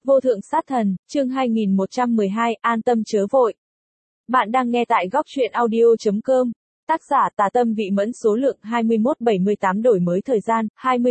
Vô thượng sát thần, chương 2112, an tâm chớ vội. Bạn đang nghe tại góc truyện audio.com. Tác giả Tà Tâm Vị Mẫn, số lượng 2178, đổi mới thời gian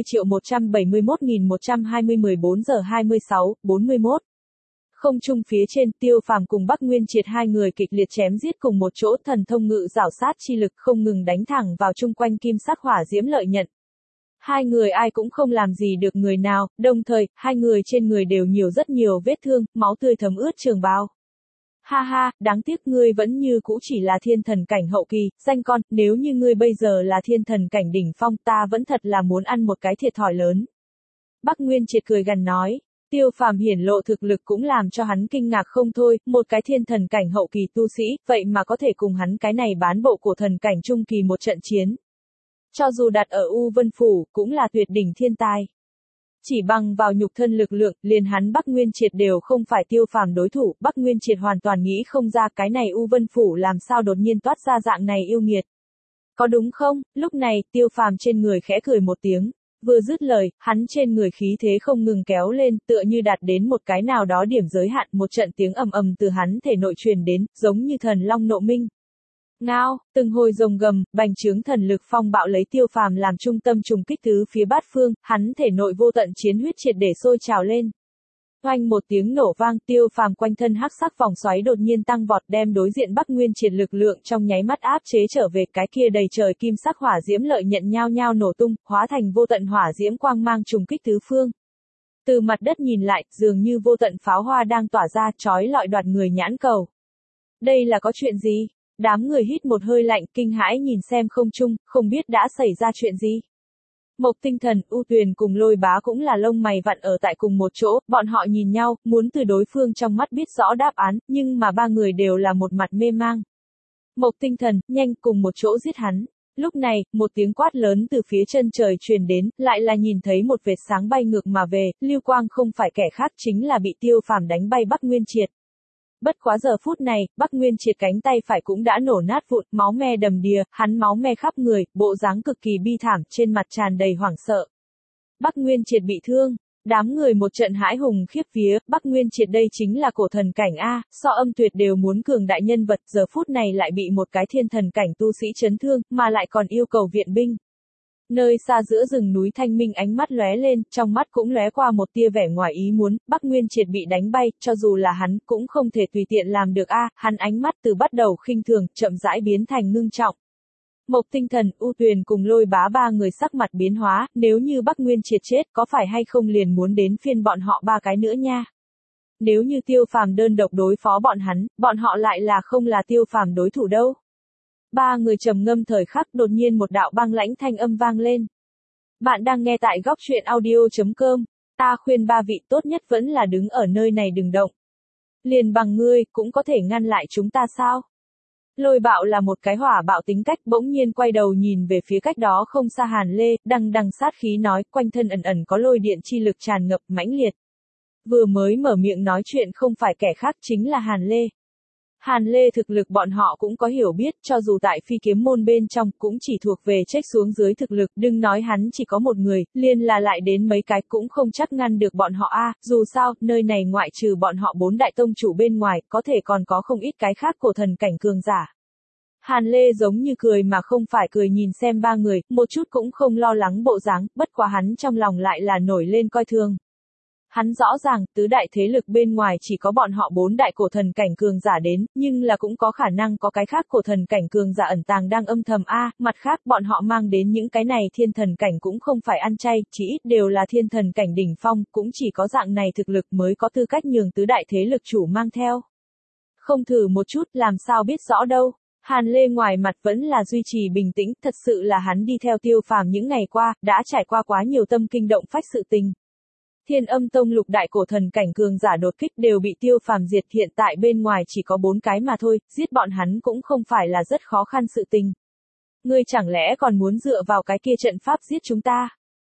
20.171.120, 14 giờ 26, 41. Không trung phía trên, Tiêu Phàm cùng Bắc Nguyên Triệt hai người kịch liệt chém giết cùng một chỗ, thần thông ngự rảo sát chi lực không ngừng đánh thẳng vào chung quanh kim sắc hỏa diễm lợi nhận. Hai người ai cũng không làm gì được người nào, đồng thời, hai người trên người đều nhiều rất nhiều vết thương, máu tươi thấm ướt trường bào. Ha ha, đáng tiếc ngươi vẫn như cũ chỉ là thiên thần cảnh hậu kỳ, danh con, nếu như ngươi bây giờ là thiên thần cảnh đỉnh phong, ta vẫn thật là muốn ăn một cái thiệt thòi lớn. Bắc Nguyên Triệt cười gằn nói. Tiêu Phàm hiển lộ thực lực cũng làm cho hắn kinh ngạc không thôi, một cái thiên thần cảnh hậu kỳ tu sĩ, vậy mà có thể cùng hắn cái này bán bộ của thần cảnh trung kỳ một trận chiến. Cho dù đặt ở U Vân Phủ, cũng là tuyệt đỉnh thiên tài. Chỉ bằng vào nhục thân lực lượng, liền hắn Bắc Nguyên Triệt đều không phải Tiêu Phàm đối thủ, Bắc Nguyên Triệt hoàn toàn nghĩ không ra cái này U Vân Phủ làm sao đột nhiên toát ra dạng này yêu nghiệt. Có đúng không? Lúc này, Tiêu Phàm trên người khẽ cười một tiếng. Vừa dứt lời, hắn trên người khí thế không ngừng kéo lên, tựa như đạt đến một cái nào đó điểm giới hạn, một trận tiếng ầm ầm từ hắn thể nội truyền đến, giống như thần long nộ minh. Ngao, từng hồi rồng gầm, bành trướng thần lực phong bạo lấy Tiêu Phàm làm trung tâm trùng kích tứ phía bát phương, hắn thể nội vô tận chiến huyết triệt để sôi trào lên. Oanh một tiếng nổ vang, Tiêu Phàm quanh thân hắc sắc vòng xoáy đột nhiên tăng vọt, đem đối diện Bắc Nguyên Triệt lực lượng trong nháy mắt áp chế trở về, cái kia đầy trời kim sắc hỏa diễm lợi nhận nhao nhao nổ tung, hóa thành vô tận hỏa diễm quang mang trùng kích tứ phương. Từ mặt đất nhìn lại, dường như vô tận pháo hoa đang tỏa ra, chói lọi đoạt người nhãn cầu. Đây là có chuyện gì? Đám người hít một hơi lạnh, kinh hãi nhìn xem không trung, không biết đã xảy ra chuyện gì. Mộc Tinh Thần, U Tuyền cùng Lôi Bá cũng là lông mày vặn ở tại cùng một chỗ, bọn họ nhìn nhau, muốn từ đối phương trong mắt biết rõ đáp án, nhưng mà ba người đều là một mặt mê mang. Mộc Tinh Thần, nhanh cùng một chỗ giết hắn. Lúc này, một tiếng quát lớn từ phía chân trời truyền đến, lại là nhìn thấy một vệt sáng bay ngược mà về, lưu quang không phải kẻ khác chính là bị Tiêu Phàm đánh bay Bắc Nguyên Triệt. Bất quá giờ phút này, Bắc Nguyên Triệt cánh tay phải cũng đã nổ nát vụn, máu me đầm đìa, hắn máu me khắp người, bộ dáng cực kỳ bi thảm, trên mặt tràn đầy hoảng sợ. Bắc Nguyên Triệt bị thương, đám người một trận hãi hùng khiếp vía, Bắc Nguyên Triệt đây chính là cổ thần cảnh A, so âm tuyệt đều muốn cường đại nhân vật, giờ phút này lại bị một cái thiên thần cảnh tu sĩ chấn thương, mà lại còn yêu cầu viện binh. Nơi xa giữa rừng núi Thanh Minh ánh mắt lóe lên, trong mắt cũng lóe qua một tia vẻ ngoài ý muốn, Bắc Nguyên Triệt bị đánh bay, cho dù là hắn, cũng không thể tùy tiện làm được a, hắn ánh mắt từ bắt đầu khinh thường, chậm rãi biến thành ngưng trọng. Mộc Tinh Thần, U Tuyền cùng Lôi Bá ba người sắc mặt biến hóa, nếu như Bắc Nguyên Triệt chết, có phải hay không liền muốn đến phiên bọn họ ba cái nữa nha. Nếu như Tiêu Phàm đơn độc đối phó bọn họ lại là không là Tiêu Phàm đối thủ đâu. Ba người trầm ngâm thời khắc, đột nhiên một đạo băng lãnh thanh âm vang lên. Bạn đang nghe tại góc truyện audio.com. Ta khuyên ba vị tốt nhất vẫn là đứng ở nơi này đừng động. Liền bằng ngươi, cũng có thể ngăn lại chúng ta sao? Lôi Bạo là một cái hỏa bạo tính cách, bỗng nhiên quay đầu nhìn về phía cách đó không xa Hàn Lê, đằng đằng sát khí nói, quanh thân ẩn ẩn có lôi điện chi lực tràn ngập mãnh liệt. Vừa mới mở miệng nói chuyện không phải kẻ khác chính là Hàn Lê. Hàn Lê thực lực bọn họ cũng có hiểu biết, cho dù tại phi kiếm môn bên trong, cũng chỉ thuộc về trách xuống dưới thực lực, đừng nói hắn chỉ có một người, liền là lại đến mấy cái cũng không chắc ngăn được bọn họ a. Dù sao, nơi này ngoại trừ bọn họ bốn đại tông chủ bên ngoài, có thể còn có không ít cái khác cổ thần cảnh cường giả. Hàn Lê giống như cười mà không phải cười nhìn xem ba người, một chút cũng không lo lắng bộ dáng, bất quá hắn trong lòng lại là nổi lên coi thường. Hắn rõ ràng, tứ đại thế lực bên ngoài chỉ có bọn họ bốn đại cổ thần cảnh cường giả đến, nhưng là cũng có khả năng có cái khác cổ thần cảnh cường giả ẩn tàng đang âm thầm a, mặt khác bọn họ mang đến những cái này thiên thần cảnh cũng không phải ăn chay, chỉ ít đều là thiên thần cảnh đỉnh phong, cũng chỉ có dạng này thực lực mới có tư cách nhường tứ đại thế lực chủ mang theo. Không thử một chút, làm sao biết rõ đâu. Hàn Lê ngoài mặt vẫn là duy trì bình tĩnh, thật sự là hắn đi theo Tiêu Phàm những ngày qua, đã trải qua quá nhiều tâm kinh động phách sự tình. Thiên Âm Tông lục đại cổ thần cảnh cường giả đột kích đều bị Tiêu Phàm diệt, hiện tại bên ngoài chỉ có 4 cái mà thôi, giết bọn hắn cũng không phải là rất khó khăn sự tình. Ngươi chẳng lẽ còn muốn dựa vào cái kia trận pháp giết chúng ta?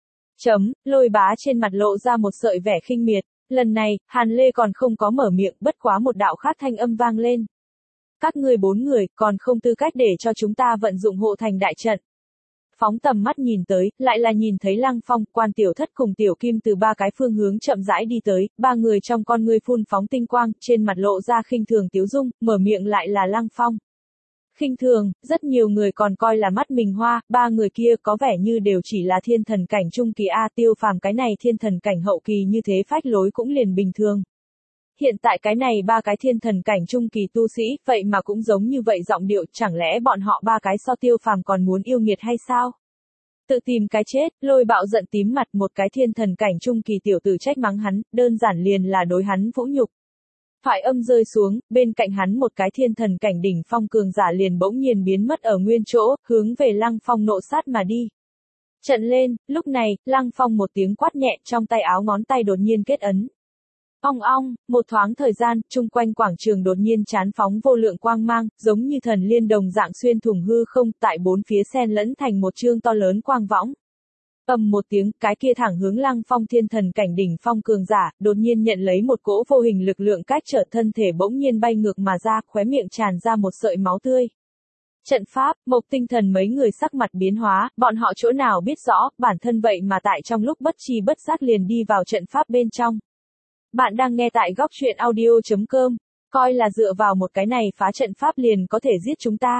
Lôi Bá trên mặt lộ ra một sợi vẻ khinh miệt, lần này, Hàn Lê còn không có mở miệng, bất quá một đạo khác thanh âm vang lên. Các ngươi 4 người, còn không tư cách để cho chúng ta vận dụng hộ thành đại trận. Phóng tầm mắt nhìn tới, lại là nhìn thấy Lăng Phong, Quan Tiểu Thất cùng Tiểu Kim từ ba cái phương hướng chậm rãi đi tới, ba người trong con ngươi phun phóng tinh quang, trên mặt lộ ra khinh thường tiếu dung, mở miệng lại là Lăng Phong. Khinh thường, rất nhiều người còn coi là mắt mình hoa, ba người kia có vẻ như đều chỉ là thiên thần cảnh trung kỳ A, Tiêu Phàm cái này thiên thần cảnh hậu kỳ như thế phách lối cũng liền bình thường. Hiện tại cái này ba cái thiên thần cảnh trung kỳ tu sĩ, vậy mà cũng giống như vậy giọng điệu, chẳng lẽ bọn họ ba cái so Tiêu Phàm còn muốn yêu nghiệt hay sao? Tự tìm cái chết, Lôi Bạo giận tím mặt, một cái thiên thần cảnh trung kỳ tiểu tử trách mắng hắn, đơn giản liền là đối hắn vũ nhục. Thoại âm rơi xuống, bên cạnh hắn một cái thiên thần cảnh đỉnh phong cường giả liền bỗng nhiên biến mất ở nguyên chỗ, hướng về Lăng Phong nộ sát mà đi. Trận lên, lúc này, Lăng Phong một tiếng quát nhẹ, trong tay áo ngón tay đột nhiên kết ấn. Ong ong, một thoáng thời gian, chung quanh quảng trường đột nhiên chán phóng vô lượng quang mang, giống như thần liên đồng dạng xuyên thủng hư không, tại bốn phía xen lẫn thành một chương to lớn quang võng. Ầm một tiếng, cái kia thẳng hướng Lăng Phong thiên thần cảnh đỉnh phong cường giả, đột nhiên nhận lấy một cỗ vô hình lực lượng cách trở thân thể bỗng nhiên bay ngược mà ra, khóe miệng tràn ra một sợi máu tươi. Trận pháp, Mộc Tinh Thần mấy người sắc mặt biến hóa, bọn họ chỗ nào biết rõ, bản thân vậy mà tại trong lúc bất tri bất giác liền đi vào trận pháp bên trong. Bạn đang nghe tại góc truyện audio.com, coi là dựa vào một cái này phá trận pháp liền có thể giết chúng ta.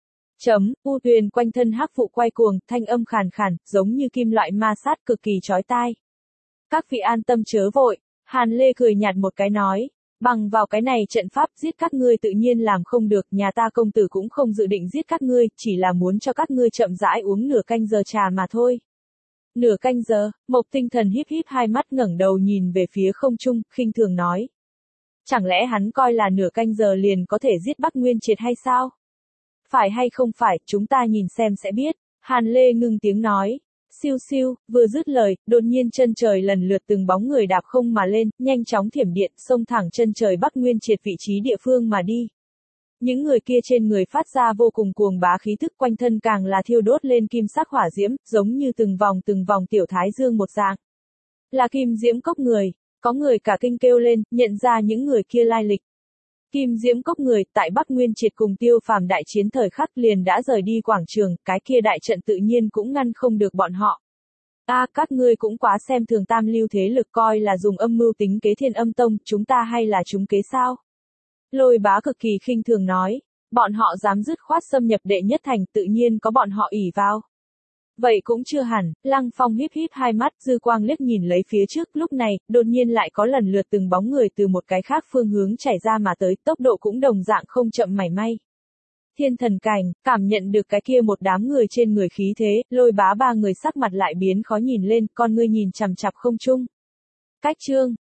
U Tuyền quanh thân hắc vụ quay cuồng, thanh âm khàn khàn, giống như kim loại ma sát cực kỳ chói tai. Các vị an tâm chớ vội, Hàn Lê cười nhạt một cái nói, bằng vào cái này trận pháp giết các ngươi tự nhiên làm không được, nhà ta công tử cũng không dự định giết các ngươi, chỉ là muốn cho các ngươi chậm rãi uống nửa canh giờ trà mà thôi. Nửa canh giờ, Mộc Tinh Thần híp híp hai mắt ngẩng đầu nhìn về phía không trung, khinh thường nói. Chẳng lẽ hắn coi là nửa canh giờ liền có thể giết Bắc Nguyên Triệt hay sao? Phải hay không phải, chúng ta nhìn xem sẽ biết. Hàn Lê ngưng tiếng nói. Siêu siêu, vừa dứt lời, đột nhiên chân trời lần lượt từng bóng người đạp không mà lên, nhanh chóng thiểm điện, xông thẳng chân trời Bắc Nguyên Triệt vị trí địa phương mà đi. Những người kia trên người phát ra vô cùng cuồng bá khí thức, quanh thân càng là thiêu đốt lên kim sắc hỏa diễm, giống như từng vòng tiểu thái dương một dạng. Là Kim Diễm Cốc người, có người cả kinh kêu lên, nhận ra những người kia lai lịch. Kim Diễm Cốc người, tại Bắc Nguyên Triệt cùng Tiêu Phàm đại chiến thời khắc liền đã rời đi quảng trường, cái kia đại trận tự nhiên cũng ngăn không được bọn họ. Các ngươi cũng quá xem thường tam lưu thế lực, coi là dùng âm mưu tính kế Thiên Âm Tông, chúng ta hay là chúng kế sao? Lôi Bá cực kỳ khinh thường nói, bọn họ dám dứt khoát xâm nhập đệ nhất thành, tự nhiên có bọn họ ỷ vào. Vậy cũng chưa hẳn, Lăng Phong híp híp hai mắt, dư quang liếc nhìn lấy phía trước, lúc này, đột nhiên lại có lần lượt từng bóng người từ một cái khác phương hướng chảy ra mà tới, tốc độ cũng đồng dạng không chậm mảy may. Thiên thần cảnh, cảm nhận được cái kia một đám người trên người khí thế, Lôi Bá ba người sắc mặt lại biến khó nhìn lên, con ngươi nhìn chằm chằm không trung. Cách chương